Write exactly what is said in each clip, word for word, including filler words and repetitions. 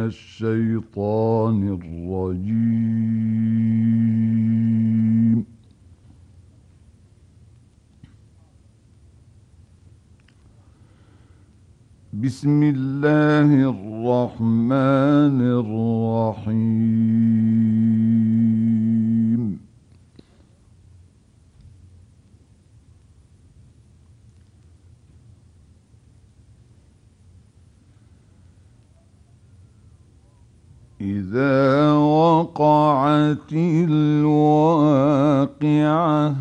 الشيطان الرجيم. بسم الله الرحمن الرحيم. إذا وقعت الواقعة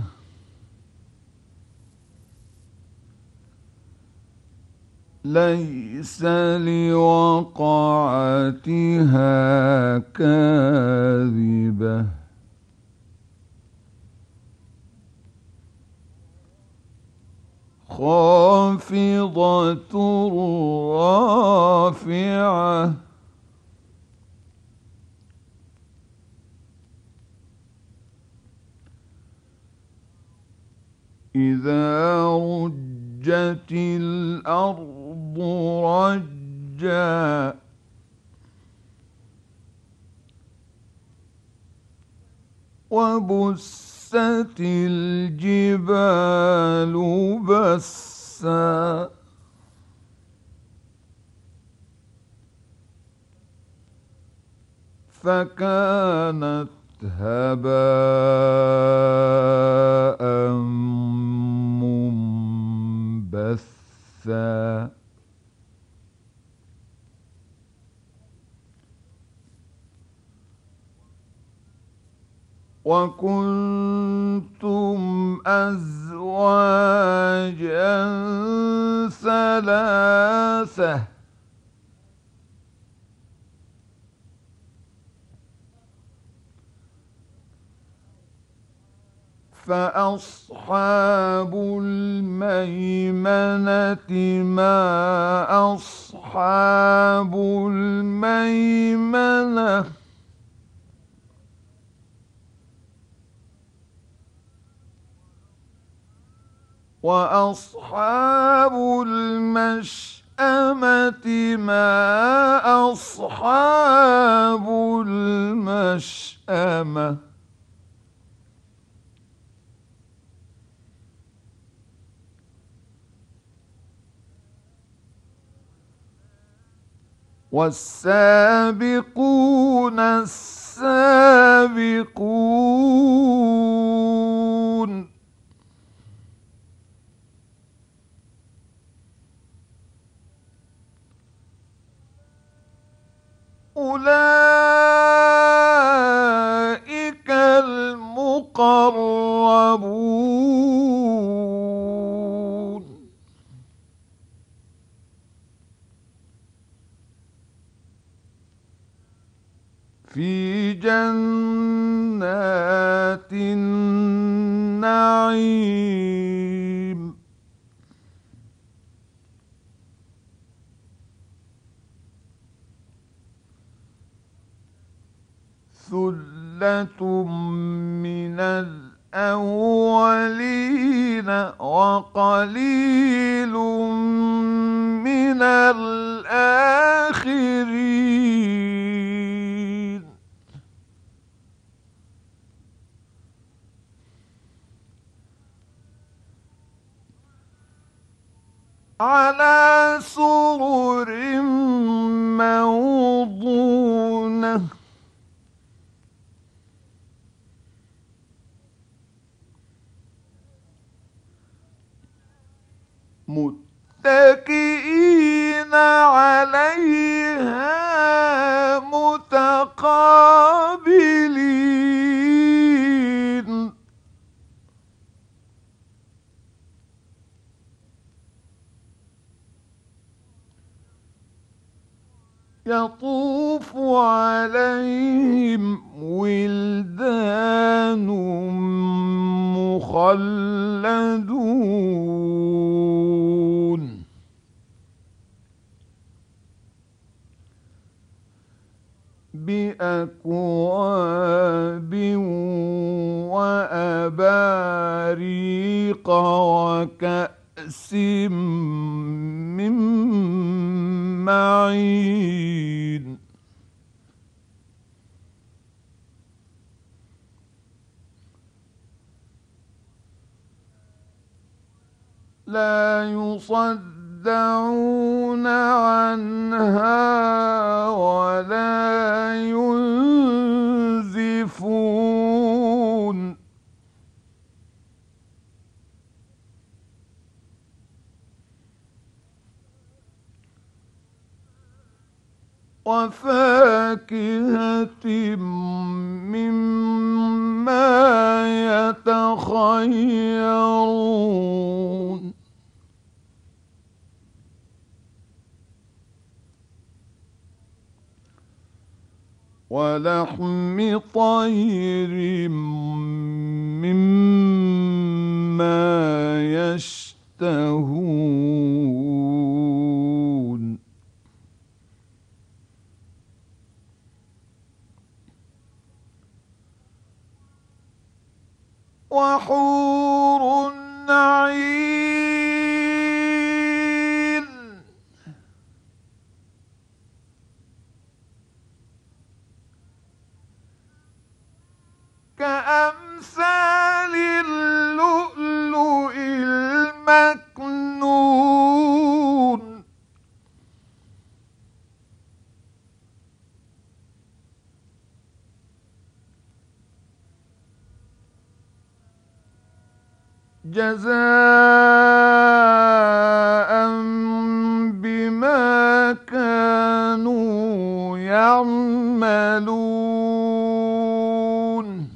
ليس لوقعتها كاذبة خافضة رافعة إذا رجت الأرض رجا وبست الجبال بسا فكانت هباء منبثا وكنتم أزواجا ثلاثة فأصحاب الميمنة ما أصحاب الميمنة وأصحاب المشأمة ما أصحاب المشأمة والسابقون السابقون أولئك المقربون في جنات النعيم ثلة من الأولين وقليل من الآخرين على سرر موضونة متكئين عليها متقابلين يطوف عليهم ولدان مخلدون بأكواب وأباريق وكأس من معين لا يصدعون عنها ولا ينزفون وفاكهة مما يتخيرون ولحم طير مما يشتهون وحور عين كأمثال اللؤلؤ المكنون جزاء بما كانوا يعملون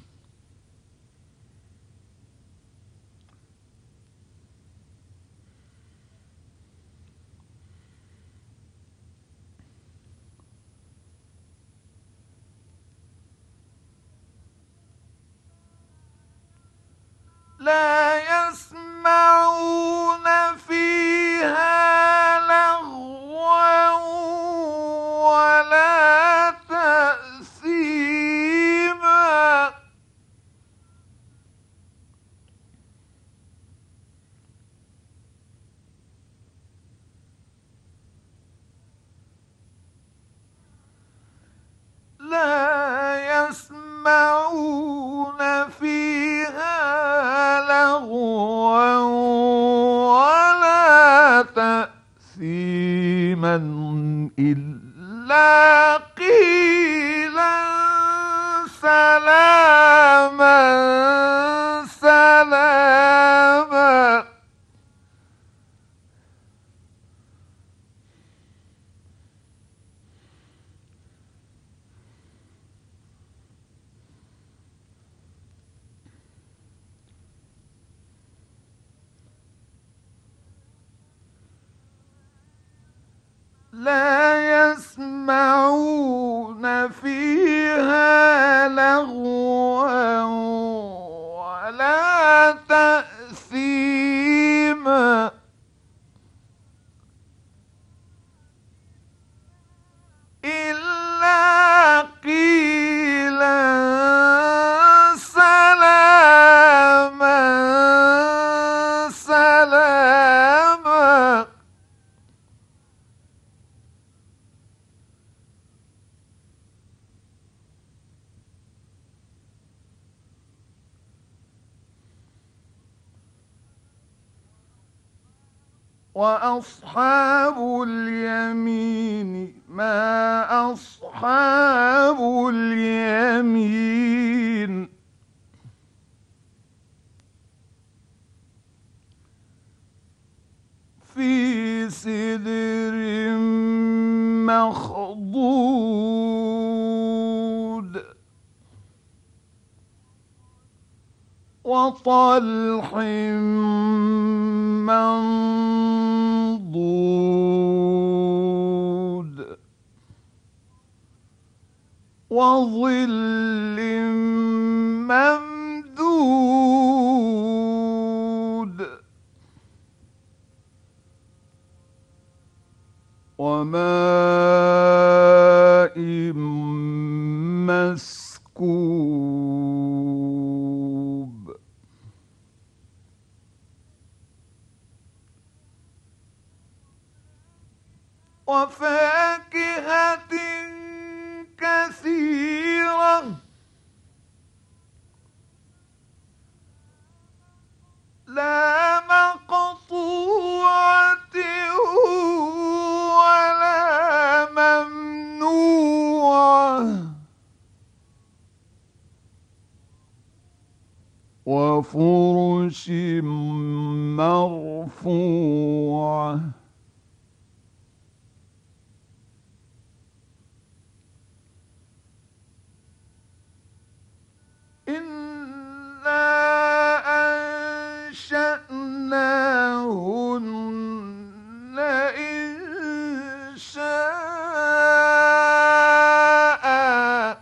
لا يسمعون فيها لغوا ولا تأثيما لا يسمعون فيها لغوا ولا تأثيما إلا قيلا سلاما سلاما لا يسمعون فيها لغوا ولا تأثيما إلا قيلا سلاما سلاما وأصحاب اليمين ما أصحاب اليمين في سدر مخضود وطلح منضود وظل ممدود وماء مسكوب وفاكهة كثيرة لا مقطوعة وفرش مرفوعة إنا أنشأناهن إنشاء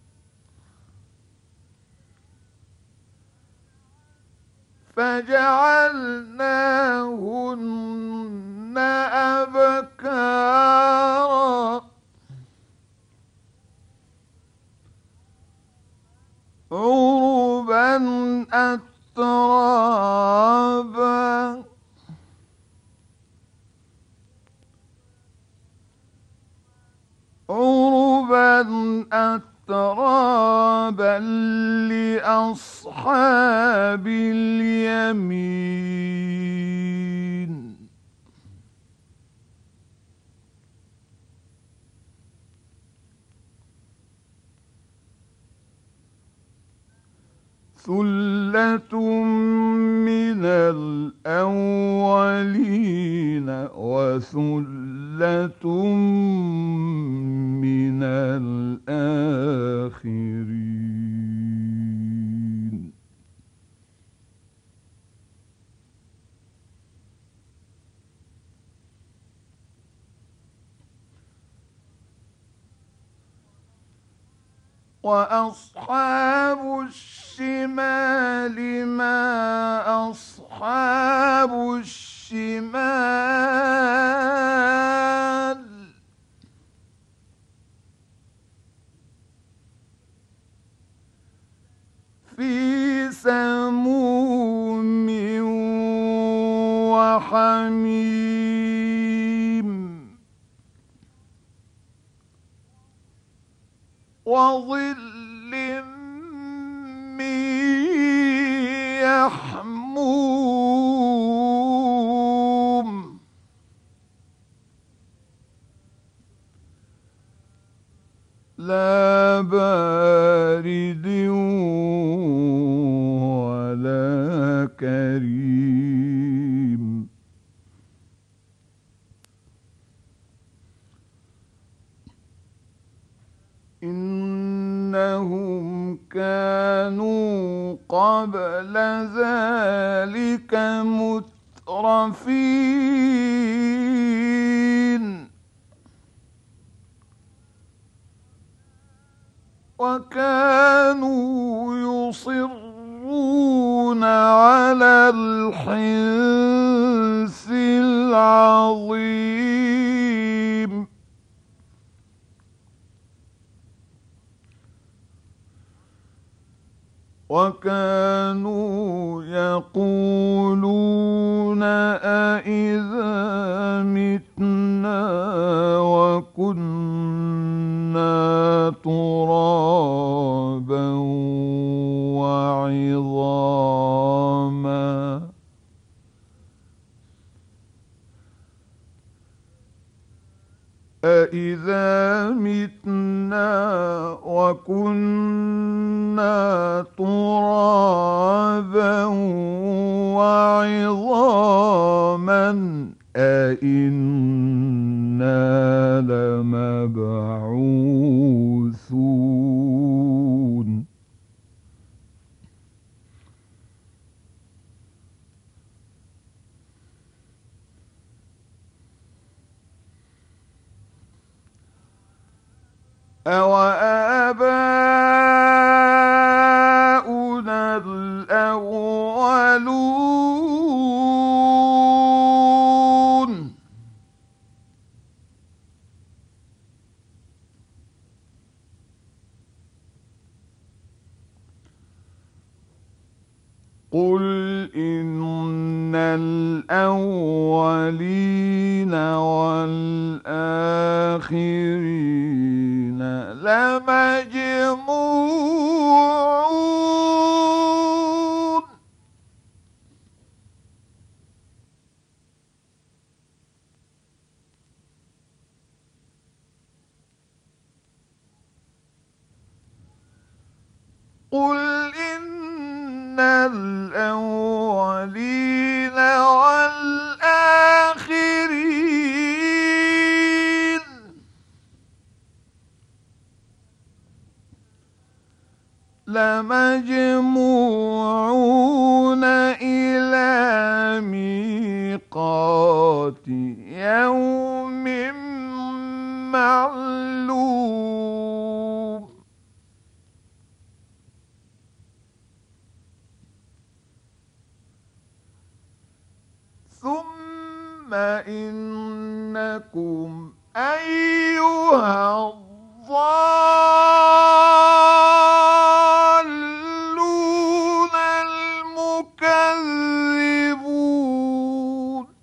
فجعلناهن أبكارا عربا أترابا عربا أترابا لأصحاب اليمين ثلة من الأولين وثلة من الآخرين وأصحاب الشمال ما أصحاب الشمال في سموم وحميم وظل من يحموم لا بارد ولا كريم إنهم كانوا قبل ذلك مترفين وكانوا يصرون على الحنث العظيم وكانوا يقولون أإذا متنا وكنا ترابا وعظاما أإذا متنا وكنا ترابا وعظاما أإنا لمبعوثون أوآباؤنا الأولون قل إن الأولين والآخرين لمجموعون قل إن الأولين والآخرين لمجموعون إلى ميقات يوم معلوم ثم إنكم أيها الضالون المكذبون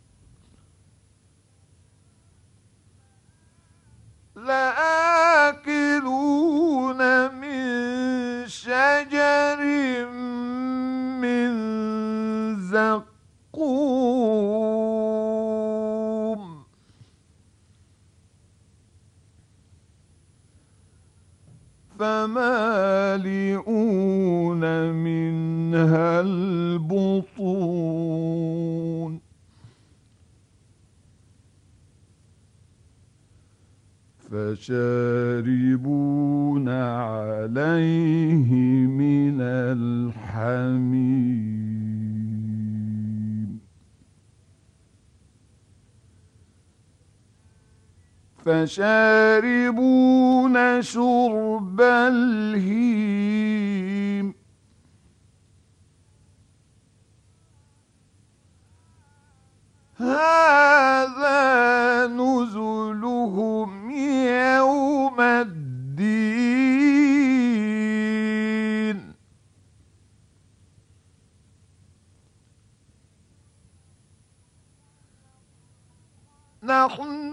لآكلون من شجر من زقوم فمالئون منها البطون فشاربون عليه من الحميم فشاربون شرب الهيم هذا نزلهم يوم الدين نحن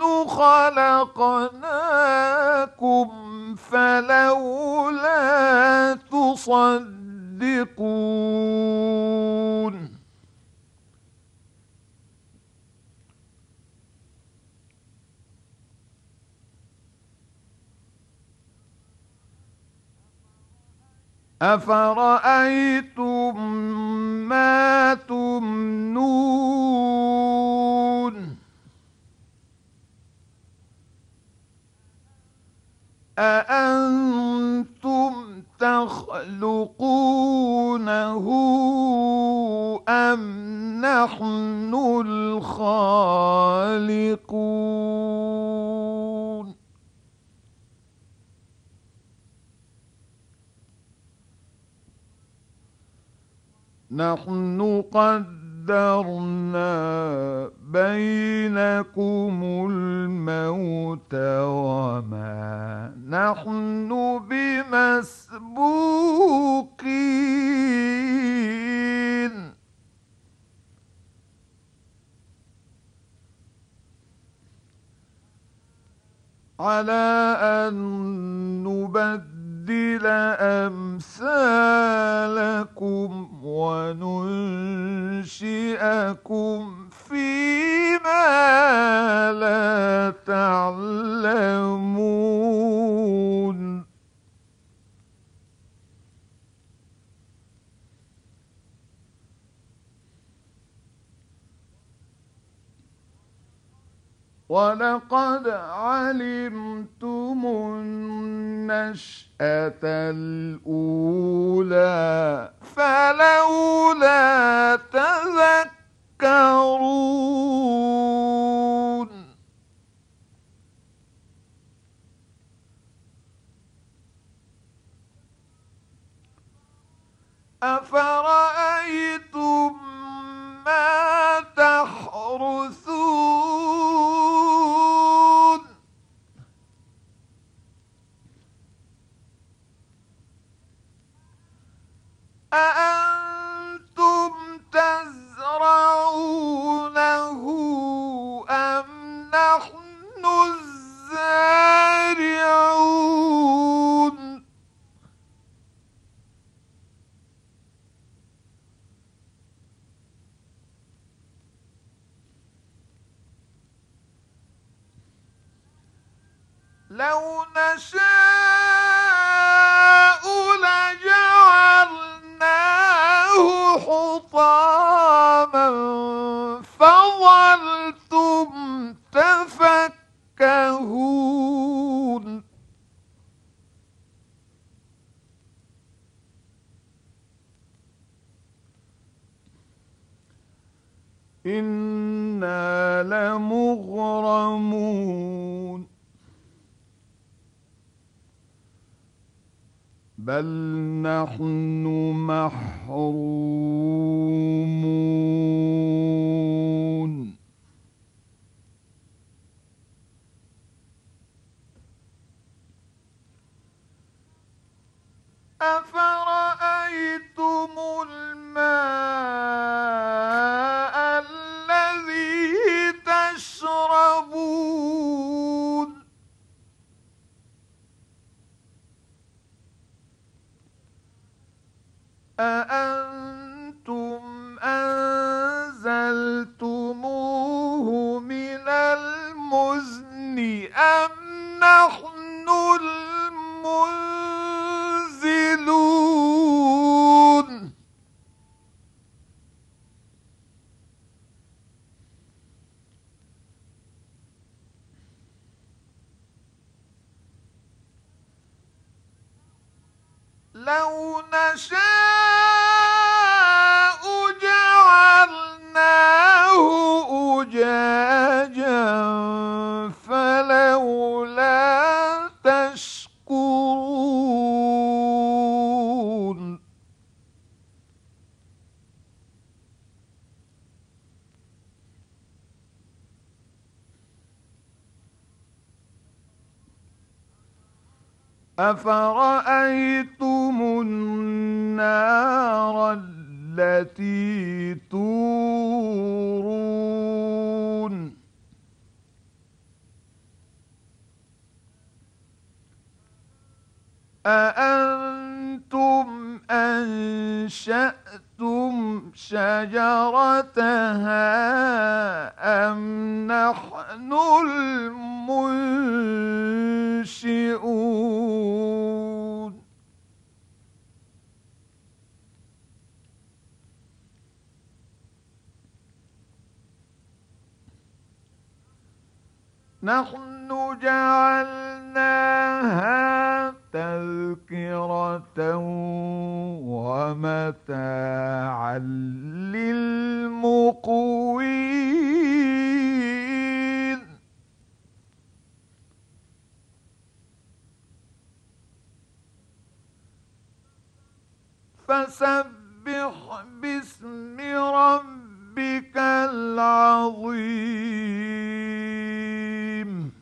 خلقناكم فلولا تصدقون أفرأيتم ما تمنون أأنتم تخلقونه أم نحن الخالقون نحن قدرنا بينكم الموت وما نحن بمسبوقين على أن نبدل أمثالكم وننشئكم فيما لا تعلمون ولقد علمتم النشأة الأولى فلولا تذكرون أفرأيتم ما تحرثون أأنتم تزرعونه أم نحن الزارعون لو نشاء لجعلناه إنا لمغرمون بل نحن محرومون أفرأيتم الماء الذي تشربون أأنتم أنزلتموه من المزن أم نحن المنزلون لو نشاء جعلناه أجاجا فلولا تشكرون أفرأيتم النار التي تورون أأنتم أنشأتم شجرتها أم نحن المنشئون نحن جعلناها تذكرة ومتاعا للمقوين فسبح باسم ربك العظيم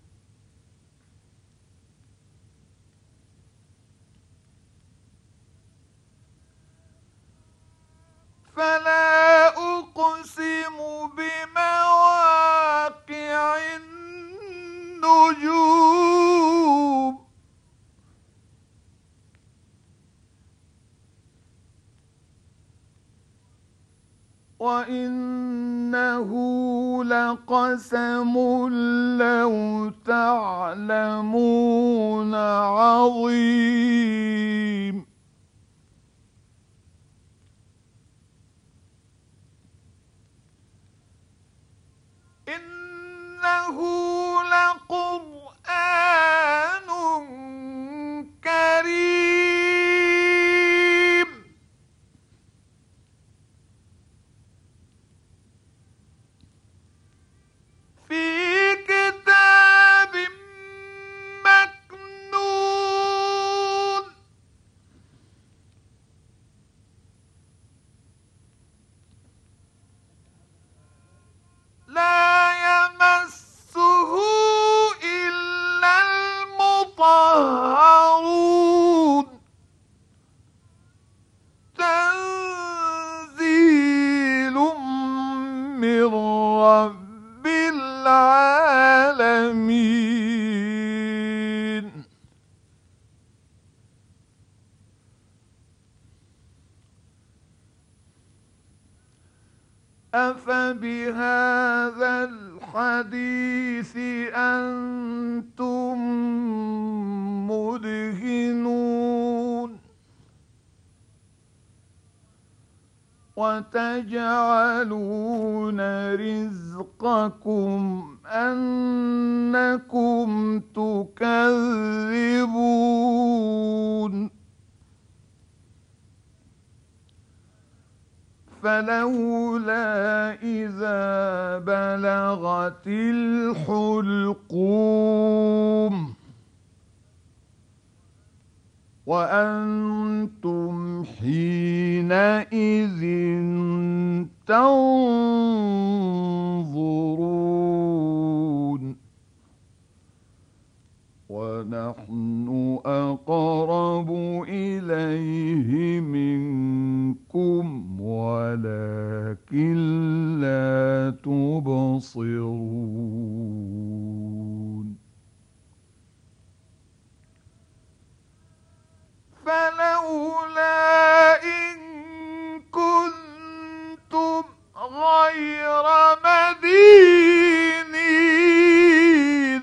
فلا أقسم بمواقع النجوم وإنه لقسم لو تعلمون عظيم إنه لقرآن كريم في كتاب مكنون لا يمسه إلا المطهرون تنزيل من رب العالمين أفبهذا الحديث أنتم مدهنون وتجعلون رزقكم أنكم تكذبون فلولا إذا بلغت الحلقوم وأنتم حينئذ تنظرون ونحن أقرب إليه منكم ولكن لا تبصرون فلولا إن كنتم غير مدينين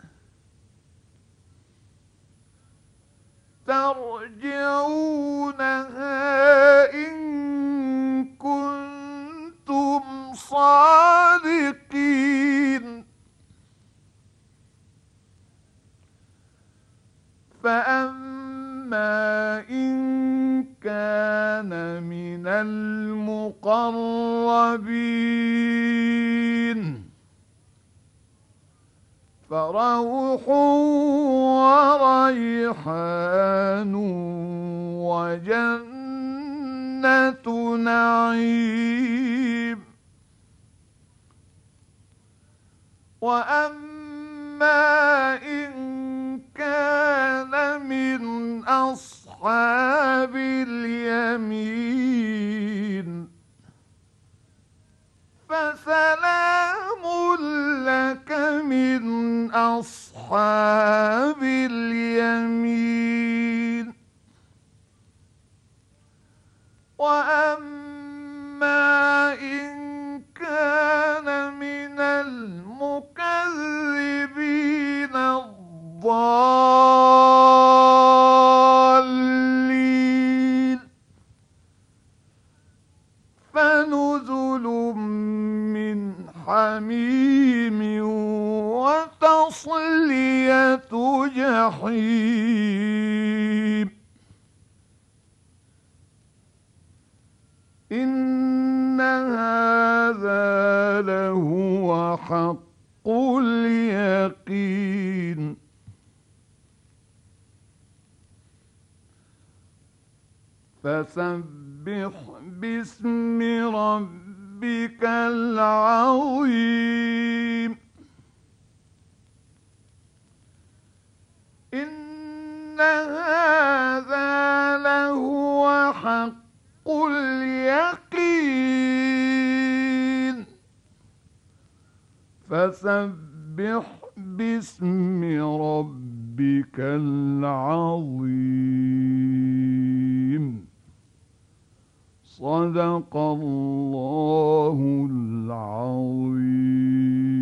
ترجعونها إن كنتم صادقين فأما إن كان من المقربين فروح وريحان وجنة نعيم وأما إن كان من أصحاب اليمين فسلام لك من أصحاب اليمين وأما إن كان من المكذبين الضالين فنزل من حميم وتصلية جحيم إن هذا لهو حق اليقين فسبح باسم ربك العظيم إن هذا لهو حق اليقين فسبح باسم ربك العظيم صدق الله العظيم.